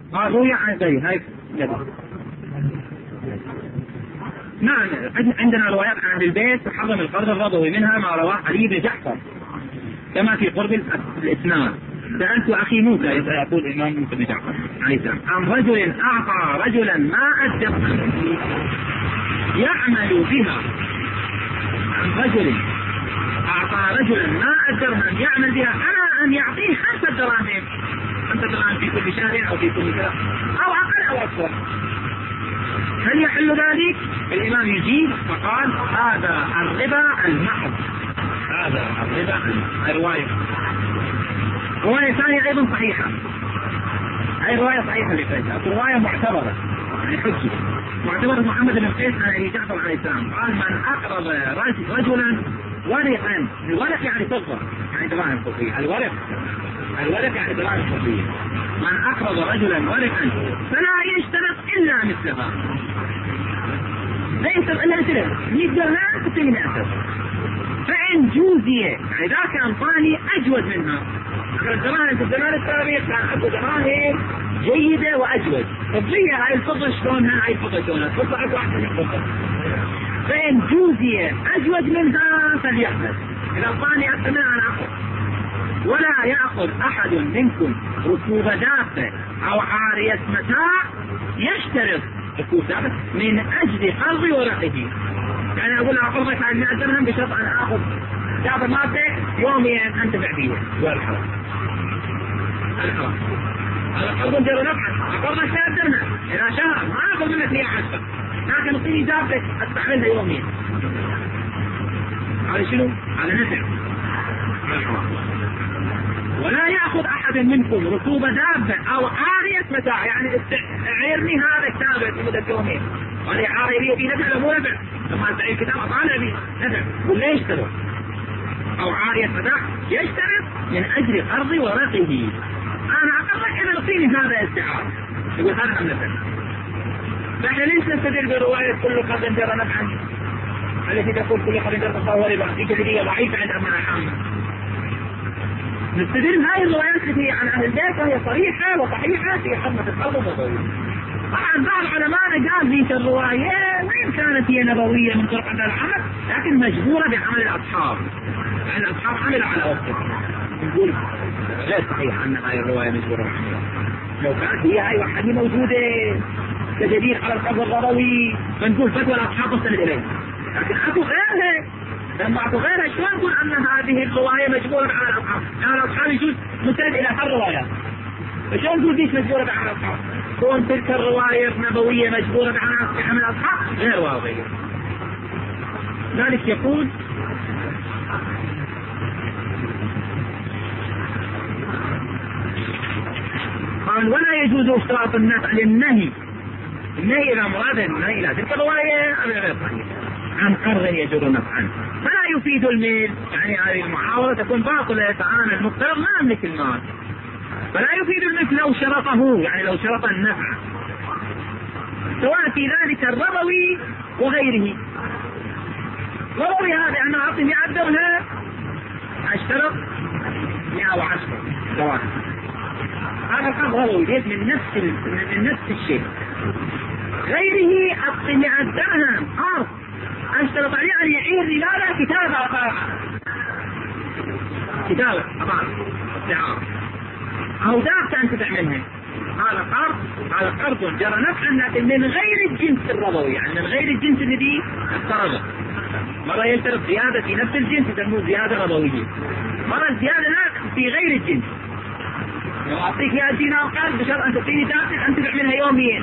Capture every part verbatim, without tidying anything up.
قال روي عن زيد هاي كذا. نعم عندنا روايات عن أهل البيت تحرم القرض الربوي، منها ما رواه علي بن جعفر كما في قرب الإسناد. سألت أخي موسى، يقول الإمام موسى بن جعفر عليه السلام، عن رجل أعطى رجلا ماء الدرهم يعمل بها، عن رجل أعطى رجلا ماء الدرهم يعمل بها على أن يعطيه خمسة دراهم، خمسة دراهم في كل شهر أو في كل سنة أو أقل أو أكثر، هل يحل ذلك؟ الإمام يجيب فقال هذا الربا المحض، هذا الربا المحض. الرواية رواية ثانية أيضا صحيحة، هاي رواية صحيحة لقيسها، رواية معتبرة يعني حجة معتبرة محمد بن قيس عن أبي جعفر عليه السلام، قال من أقرض رجلا ورقا، الورق يعني فضة يعني دراهم فضية، الورق الورق يعني دراهم فضية، من أقرض رجلا ورقا فلا يشترط إلا مثلها، لا يشترط إلا مثلها، مئة درهم ستين أسر، فإن جوزية إذا كان طاني أجود منها، الدراهم في الزمان السابق كان أكو دراهم جيدة وأجود، فضية هاي الفضة شلونها، هاي الفضة شلونها، الفضة أكو أحسن من الفضة، فإن جوزية أجود منها فليحمل، إذا طاني أكثر منها أنا أخذ. ولا يأخذ أحد منكم ركوب دابة أو عارية متاع يشترط ركوب دابة من أجل قرض ورقه، يعني أقول أقرضك عن مئة درهم بشرط أن أخذ دابة مالتك يوميا أنتفع فيها، والحرام الحرام هذا قرض جرى نفعا، أقرضك مئة درهم إلى شهر ما أخذ منك مئة عشرة، لكن أعطيني دابتك أستعملها يوميا، هذا شنو؟ هذا نفع الحرام. ولا يأخذ أحد منكم ركوب دابة أو عارية متاع، يعني عيرني هذا كتابة في مدة يومين، هذه عارية في نفع مو نفع، لما تعير كتاب أطالع به نفع، ولا يشترط أو عارية متاع يشترط من أجل قرض ورقه، أنا أقرضك إذا أعطيني هذا استعارة، يقول هذا أم نفع. نحن ليش نستدل برواية كل قرض جرى نفعا التي تقول كل قرض جرى فهو ربا، في كثيرية ضعيفة عند أمانة عامة، نستدل هاي الروايات التي عن أهل البيت وهي صريحة وصحيحة في حرمة القرض الربوي. طبعا بعض علماء قال ذيك الرواية وإن كانت هي نبوية من طرق العمل لكن مجبورة بعمل الأصحاب، يعني الأصحاب عملوا على وقته، نقول غير صحيح أن هاي الرواية مجبورة بعملها، لو كانت هي هاي وحدي موجودة كدليل على القرض الربوي فنقول فتوى الأصحاب وصلت إليه، لكن أكو غيرها لما أعطوا غيرها شلون نقول أن هذه الرواية مجبورة على الأصحاب؟ يعني الأصحاب يجوز مستند إلى هالروايات، فشلون نقول ليش مجبورة على الأصحاب؟ كون تلك الرواية نبوية مجبورة على عمل الأصحاب غير واضح. ذلك يقول قال ولا يجوز اشتراط النفع للنهي، النهي إلى مراد النهي إلى تلك الرواية غير صحيح عن قرض يجر نفعا، فلا يفيد الميل، يعني هذه المحاولة تكون باطلة، فأنا المقترض ما أملك المال، فلا يفيد المثل لو شرطه، يعني لو شرط النفع سواء في ذلك الربوي وغيره. ربوي هذا أنا أعطي مئة درهم أشترط مئة وعشرة دراهم، هذا كان ربوي ليس من نفس من نفس الشيء. غيره أعطي مئة درهم قرض أشترط عليه أن يعير لي لا لا كتابة أطاعة كتابة أطاعة استعارة أو دافت أنت منها، هذا قرض هذا قرض جرى نفعا لكن من غير الجنس الربوي، يعني من غير الجنس الذي افترضه. مرة يشترط زيادة في نفس الجنس يسموه زيادة ربوية، مرة الزيادة لا في غير الجنس، لو أعطيك يا دينار قرض بشرط أن تعطيني دافت أنت منها يوميا،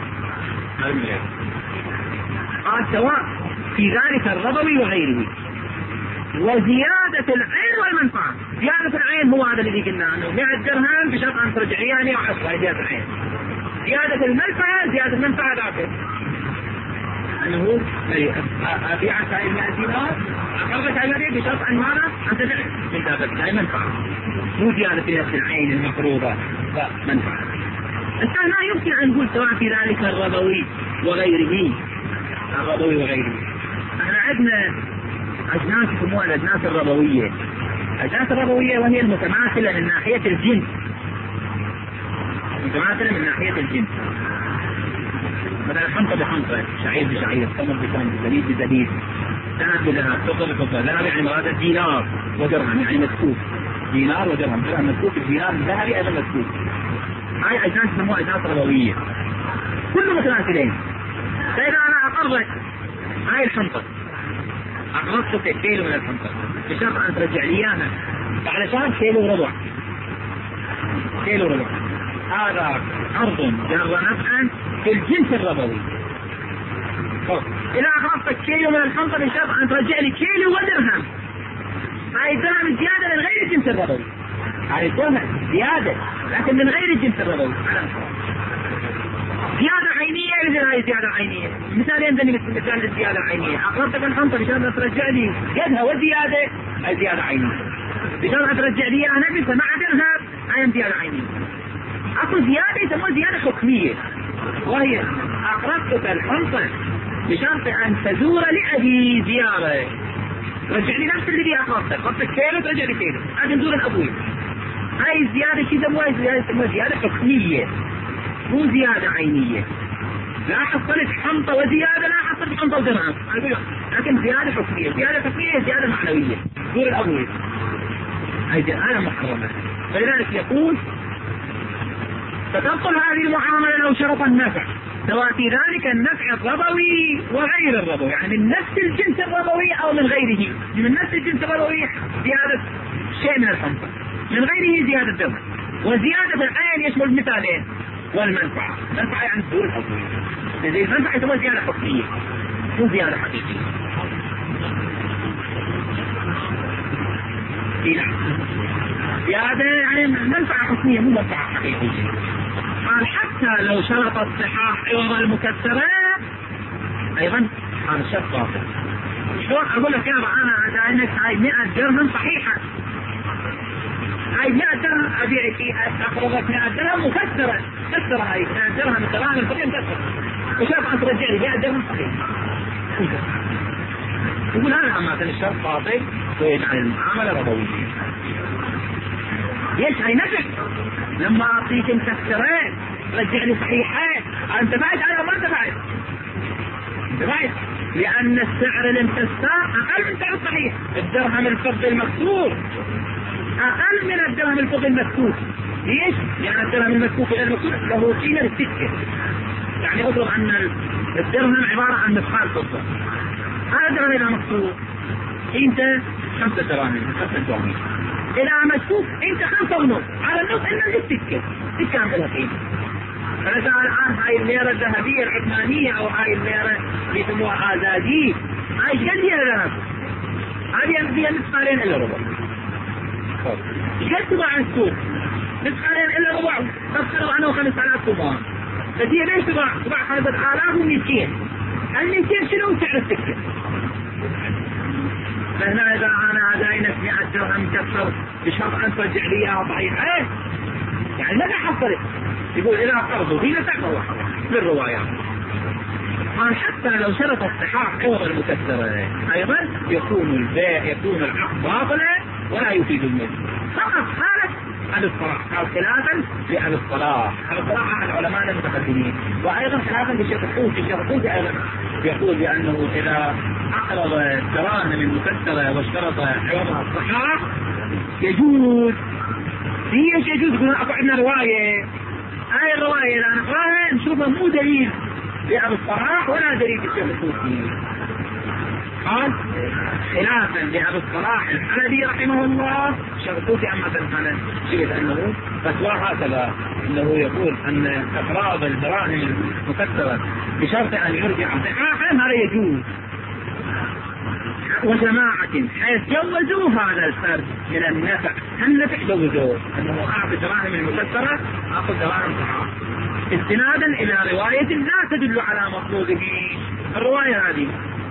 قال سواء في ذلك الربوي وغيره. وزيادة العين والمنفعة، زيادة العين هو هذا الذي قلنا أنه مئة درهم بشرط أن ترجعياني وعشرة زيادة العين، زيادة المنفعة زيادة المنفعة ذاك أنه أبيع هاي المئة دينار أقربت هذه بشرط أن ماذا أن تدع من ذلك هاي منفعة، مو زيادة في نفس العين المفروضة فمنفعة. الآن لا يمكن أن نقول سواء في ذلك الربوي وغيره، الربوي وغيره. احنا عندنا أجناس يسموها الأجناس الربوية، الأجناس الربوية وهي المتماثلة من ناحية الجنس، المتماثلة متماثلة من ناحية الجنس. مثلا حنطة بحنطة، شعير بشعير، تمر بتمر، زبيب بزبيب، ذهب بذهب، فضة بفضة. ذهب يعني مراد دينار ودرهم، يعني مسكوك، دينار ودرهم، درهم مسكوك، الدينار الذهبي أيضا مسكوك. هاي أجناس يسموها أجناس ربوية، كل متماثلين. فإذا أنا أقرضك هاي الحنطة، أقرضتك كيلو من الحنطة بشرط أن ترجع لي إياها بعد شهر كيلو ربع، كيلو ربع، هذا قرض جر نفعا في الجنس الربوي. إذا أقرضتك كيلو من الحنطة بشرط أن ترجع لي كيلو ودرهم، هاي الدرهم زيادة من غير الجنس الربوي، هاي الدرهم زيادة لكن من غير الجنس الربوي. زيادة عينية مثل هاي زيادة عينية، مثال ينزل مثال الزيادة العينية، أقرضتك الحنطة بشرط أن ترجع لي قدها وزيادة، هاي زيادة عينية. بشرط أن ترجع لي إياها نفسها مع درهم، هاي زيادة عينية. أكو زيادة يسموها زيادة حكمية، وهي أقرضتك الحنطة بشرط أن تزور لأبي زيارة، رجع لي نفس اللي بيه أقرضتك، أقرضتك كيلو ترجع لي كيلو، هذا نزور الأبوي. هاي الزيادة شو يسموها؟ زيادة زيادة حكمية مو زيادة عينية. لا حصلت حنطة وزيادة، لا حصلت حنطة ودرهم، لكن زيادة حكمية. زيادة حكمية زيادة معنوية، نزور الأبوي، هذا محرمة. فلذلك يقول فتبطل هذه المعاملة لو شرط النفع، سواء في ذلك النفع الربوي وغير الربوي، يعني من نفس الجنس الربوي أو من غيره. من نفس الجنس الربوي زيادة شيء من الحنطة، من غيره زيادة درهم. وزيادة العين يشمل المثالين والمنفعة. المنفعة يعني الدور الحقيقي، زي المنفعة تسمى زيادة حقيقية مو زيادة حقيقية. زيادة يعني منفعة حكمية مو منفعة حقيقية. قال حتى لو شرط الصحاح عوض المكسرات أيضا هذا شرط باطل. شلون أقول لك يا أنا دائما هاي مئة درهم صحيحة، هاي مئة درهم أبيعك أقرضك مئة درهم مكسرة، مكسرة هاي مئة درهم الدراهم الفقير مكسرة، وشرط أن ترجع لي مئة درهم صحيحة. يقول هذا عامة الشرط باطل ويجعل المعاملة ربوية. ليش هاي نفع؟ لما أعطيك مكسرات رجع لي صحيحات، انتفعت أنا ما انتفعت؟ انتفعت لأن السعر المكسر أقل من سعر الصحيح. الدرهم الفضي المكسور أقل من الدرهم الفضي المكسور. ليش؟ لأن الدرهم المكسور غير المكسور له قيمة للسكة. يعني اضرب أن الدرهم عبارة عن مثقال فضة، هذا الدرهم إذا مكسور قيمته خمسة دراهم، خمسة دراهم. إذا مكسور أنت خمسة ونص على النص إلا للسكة، السكة عندها قيمة. فلذا الآن هاي الليرة الذهبية العثمانية أو هاي الليرة اللي يسموها آزادي، هاي ايش قد هي ذهب؟ هذه فيها مثقالين إلا ربع. ايش قد تباع عن السوق؟ مثقالين إلا ربع، تفترض عنه خمسة آلاف تباع. بس هي ليش تباع؟ تباع خمسة آلاف ومئتين. المئتين شنو سعر السكة؟ فهنا إذا أنا داينك مئة درهم مكسر بشرط أن ترجع لي إياها صحيحة، يعني ماذا حصلت؟ يقول إذا قرضوا هنا تقوى بالروايات. قال حتى لو شرط الصحاح عوض المكسرة أيضا يكون البيع يكون العقد باطلا ولا يفيد الملك، فقط حالة أبي الصلاح. قال خلافا لأبي الصلاح، أبي الصلاح أحد علماء المتقدمين، وأيضا خلافا للشيخ الحوثي. الشيخ الحوثي أيضا يقول بأنه إذا أقرض الدراهم المكسرة واشترط عوضها الصحاح يجوز. ليش يجوز؟ يقولون أكو عندنا رواية، هاي الرواية إذا نقراها نشوفها مو دليل لأبي الصلاح ولا دليل للشيخ الحوثي. قال خلافا لأبي الصلاح الحلبي رحمه الله، الشيخ الحوثي أما كان شيء أنه فتوى هكذا، أنه يقول أن إقراض الدراهم المكسرة بشرط أن يرجع صحاحا هذا يجوز. وجماعة حيث جوزوا هذا الفرد من النفع، النفع جوزوه أنه أعطي دراهم المكسرة أخذ دراهم صحاح، استنادا إلى رواية لا تدل على مطلوبه. الرواية هذه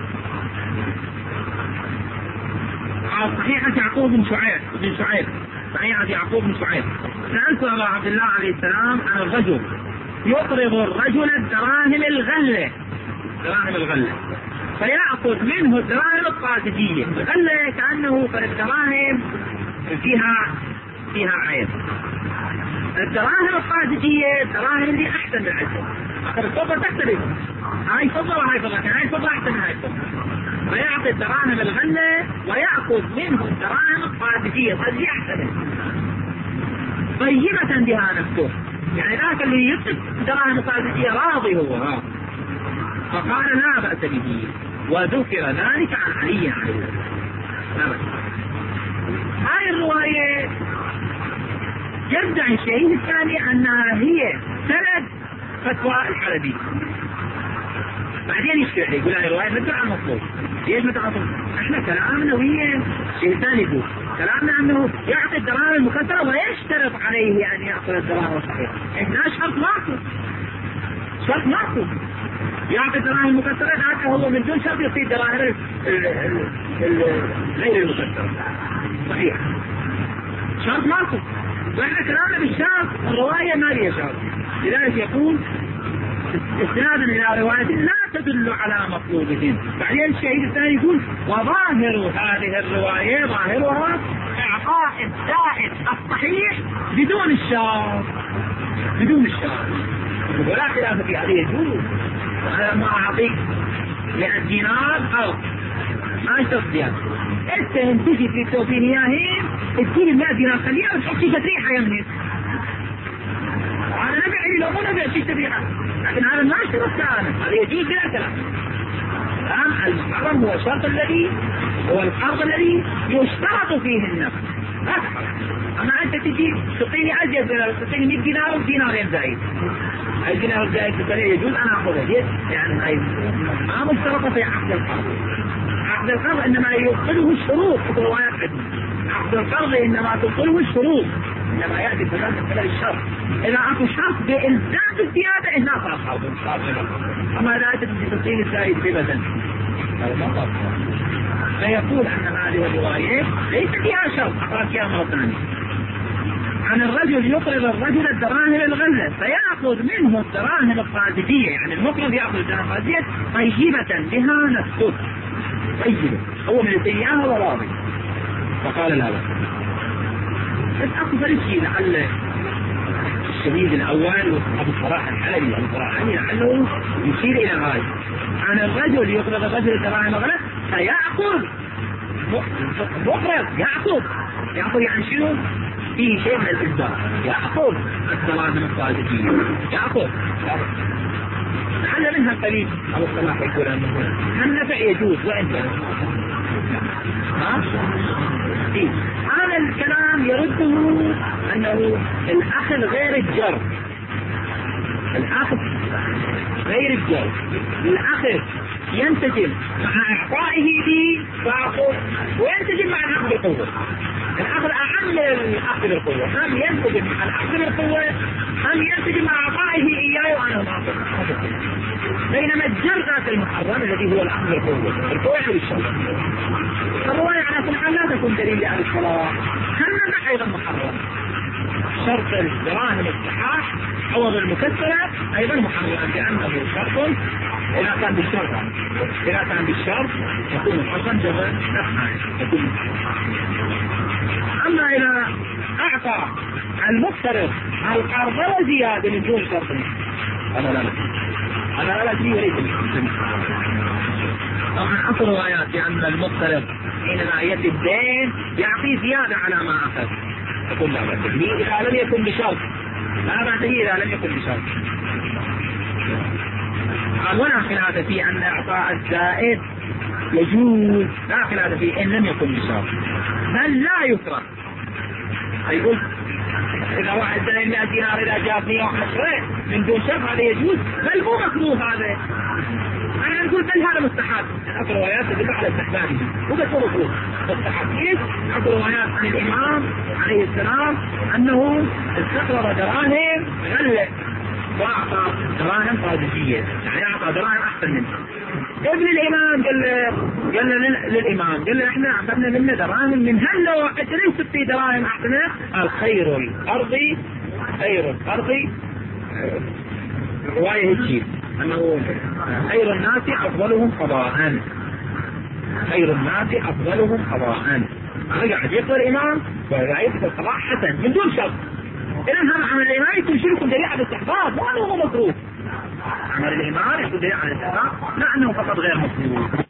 على صحيحة يعقوب بن شعيب بن شعيب صحيحة يعقوب بن شعيب. سألت أبا عبد الله عليه السلام عن الرجل يقرض الرجل الدراهم الغلة، دراهم الغلة، فيأخذ منه الدراهم القاصدية. الغلة كأنه فالدراهم فيها فيها عيب، الدراهم الخارجية الدراهم اللي أحسن من العزة، أخذ الفضة تختلف، هاي فضة وهاي فضة، هاي فضة أحسن من هاي فضة، فيعطي الدراهم الغلة ويأخذ منه الدراهم الخارجية، الخارجية أحسن طيبة بها نفسه، يعني ذاك اللي يطلب الدراهم الخارجية راضي هو ها. فقال لا بأس به، وذكر ذلك عن علي عليه السلام. هاي الرواية يدعي الشيء الثاني أنها هي سند فتوى الحلبي، بعدين يشتري يقول هاي الرواية مدعو عن مطلوب. ليش مدعو عن مطلوب؟ احنا كلامنا ويا شيء ثاني يقول كلامنا انه يعطي الدراهم المكسرة ويشترط عليه ان يأخذ الدراهم الصحيحة. احنا شرط ماكو، شرط ماكو، يعطي الدراهم المكسرة ذاك هو من دون شرط يصير دراهم غير المكسرة صحيح، شرط ماكو. واحنا كلامنا بالشرط الرواية ما ليها شرط، لذلك يقول استنادا الى رواية لا تدل على مطلوبهم. بعدين الشهيد الثاني يقول وظاهر هذه الرواية ظاهرها اعطاء الزائد الصحيح بدون الشرط، بدون الشرط، ولا خلاف في هذه يجوز. انا ما اعطيك مئة دينار او ما اشترط زيادة، انت تجي في التوفير ياهين تجيب مئة دينار خليها وتحط شيء تريحة يمني، هذا نبع لي لو مو نبع شيء تريحة، لكن هذا ما اشترط كلام، هذا يجوز بلا كلام. الآن المحرم هو الشرط الذي هو القرض الذي يشترط فيه النفع، اما انت تجي تعطيني ازيد تعطيني مئة دينار ودينارين زايد، هاي الدينار الزايد يجوز انا اخذه، يعني هاي ما مشترطه في عقد القرض. عقد القرض انما يبطله الشروط، في روايات عقد القرض انما تبطله الشروط، انما ياتي بذات خلال الشرط. اذا اكو شرط بالزام الزياده هنا صار قرض، اما اذا انت تعطيني الزايد ببدل هذا ما صار. فيقول ان هذه الروايه ليس فيها شرط، اقرا فيها مره ثانيه عن الرجل يقرض الرجل الدراهم الغله فيأخذ منه الدراهم الخارجية، يعني المقرض يأخذ الدراهم الخارجية طيبة بها نفسه، طيبة هو من الدنيا وراضي. فقال لا بأس. بس أكو شيء لعل الشهيد الأول أبو صلاح الحلبي أبو صلاح الحلبي لعله يشير إلى هذا عن الرجل يقرض الرجل الدراهم الغله فيأخذ مقرض يأخذ يأخذ يعني شنو؟ فيه شيء من الإجبار، يأخذ الدراهم الخارجية، يأخذ لعل منها قليل أبو الصلاح يقول أنه النفع يجوز وإن كان ها؟ إيه؟ هذا الكلام يرده أنه الأخذ غير الجر، الأخذ غير الجر، الأخذ ينتجم مع إعطائه لي فأخذ وينتجم مع الأخذ بالقوة. الأخذ أعم من الأخذ بالقوة، هم ينتجم مع الأخذ بالقوة هم ينتجم مع إعطائه إياه وأنا ما أخذ. بينما الجر ذات المحرم الذي هو الأخذ بالقوة، القوة يعني بالشرط. الرواية على كل حال لا تكون دليل على الصلاة، هم أيضا محرم. شرط الدراهم الصحاح عوض المكسرة أيضا محرم لأنه شرط إذا كان بالشرط، إذا كان بالشرط يكون محرم جبل يكون. أما إذا أعطى المقترض القرض وزيادة من دون شرط أنا لا لا أنا لا أدري ليس بالشرط. طبعا أصل روايات بأن المقترض حينما يأتي الدين يعطي زيادة على ما أخذ، يقول لا بأس به إذا لم يكن بشرط، لا بأس به إذا لم يكن بشرط. قال ولا خلاف في أن إعطاء الزائد يجوز، لا خلاف فيه إن لم يكن بشرط، بل لا يكره. يقول إذا واحد دين مئة دينار إذا جاب مئة وعشرة من دون شرط هذا يجوز، بل مو مكروه هذا. أنا نقول بل هذا مستحب، أكو روايات تدل على استحبابه وبس هو مكروه مستحب. ليش؟ أكو روايات عن الإمام عليه السلام أنه استقرض دراهم غلة وأعطى دراهم خارجية، يعني أعطى دراهم أحسن منه. ابن الإمام قال قال للإمام قال له إحنا أخذنا منه دراهم من هلا وقت ليس في دراهم أحسن. قال خير الأرض خير الأرض رواية هيك أنه خير الناس أفضلهم قضاء، خير الناس أفضلهم قضاء. رجع يقرأ الإمام ورأيت القضاء حسن من دون شرط، إذا هذا عمل الإمام يكون شرك دليل على الاستحباب، مو أنه مكروه. عمل الإمام يكون دليل على الاستحباب، لا أنه فقط غير مطلوب.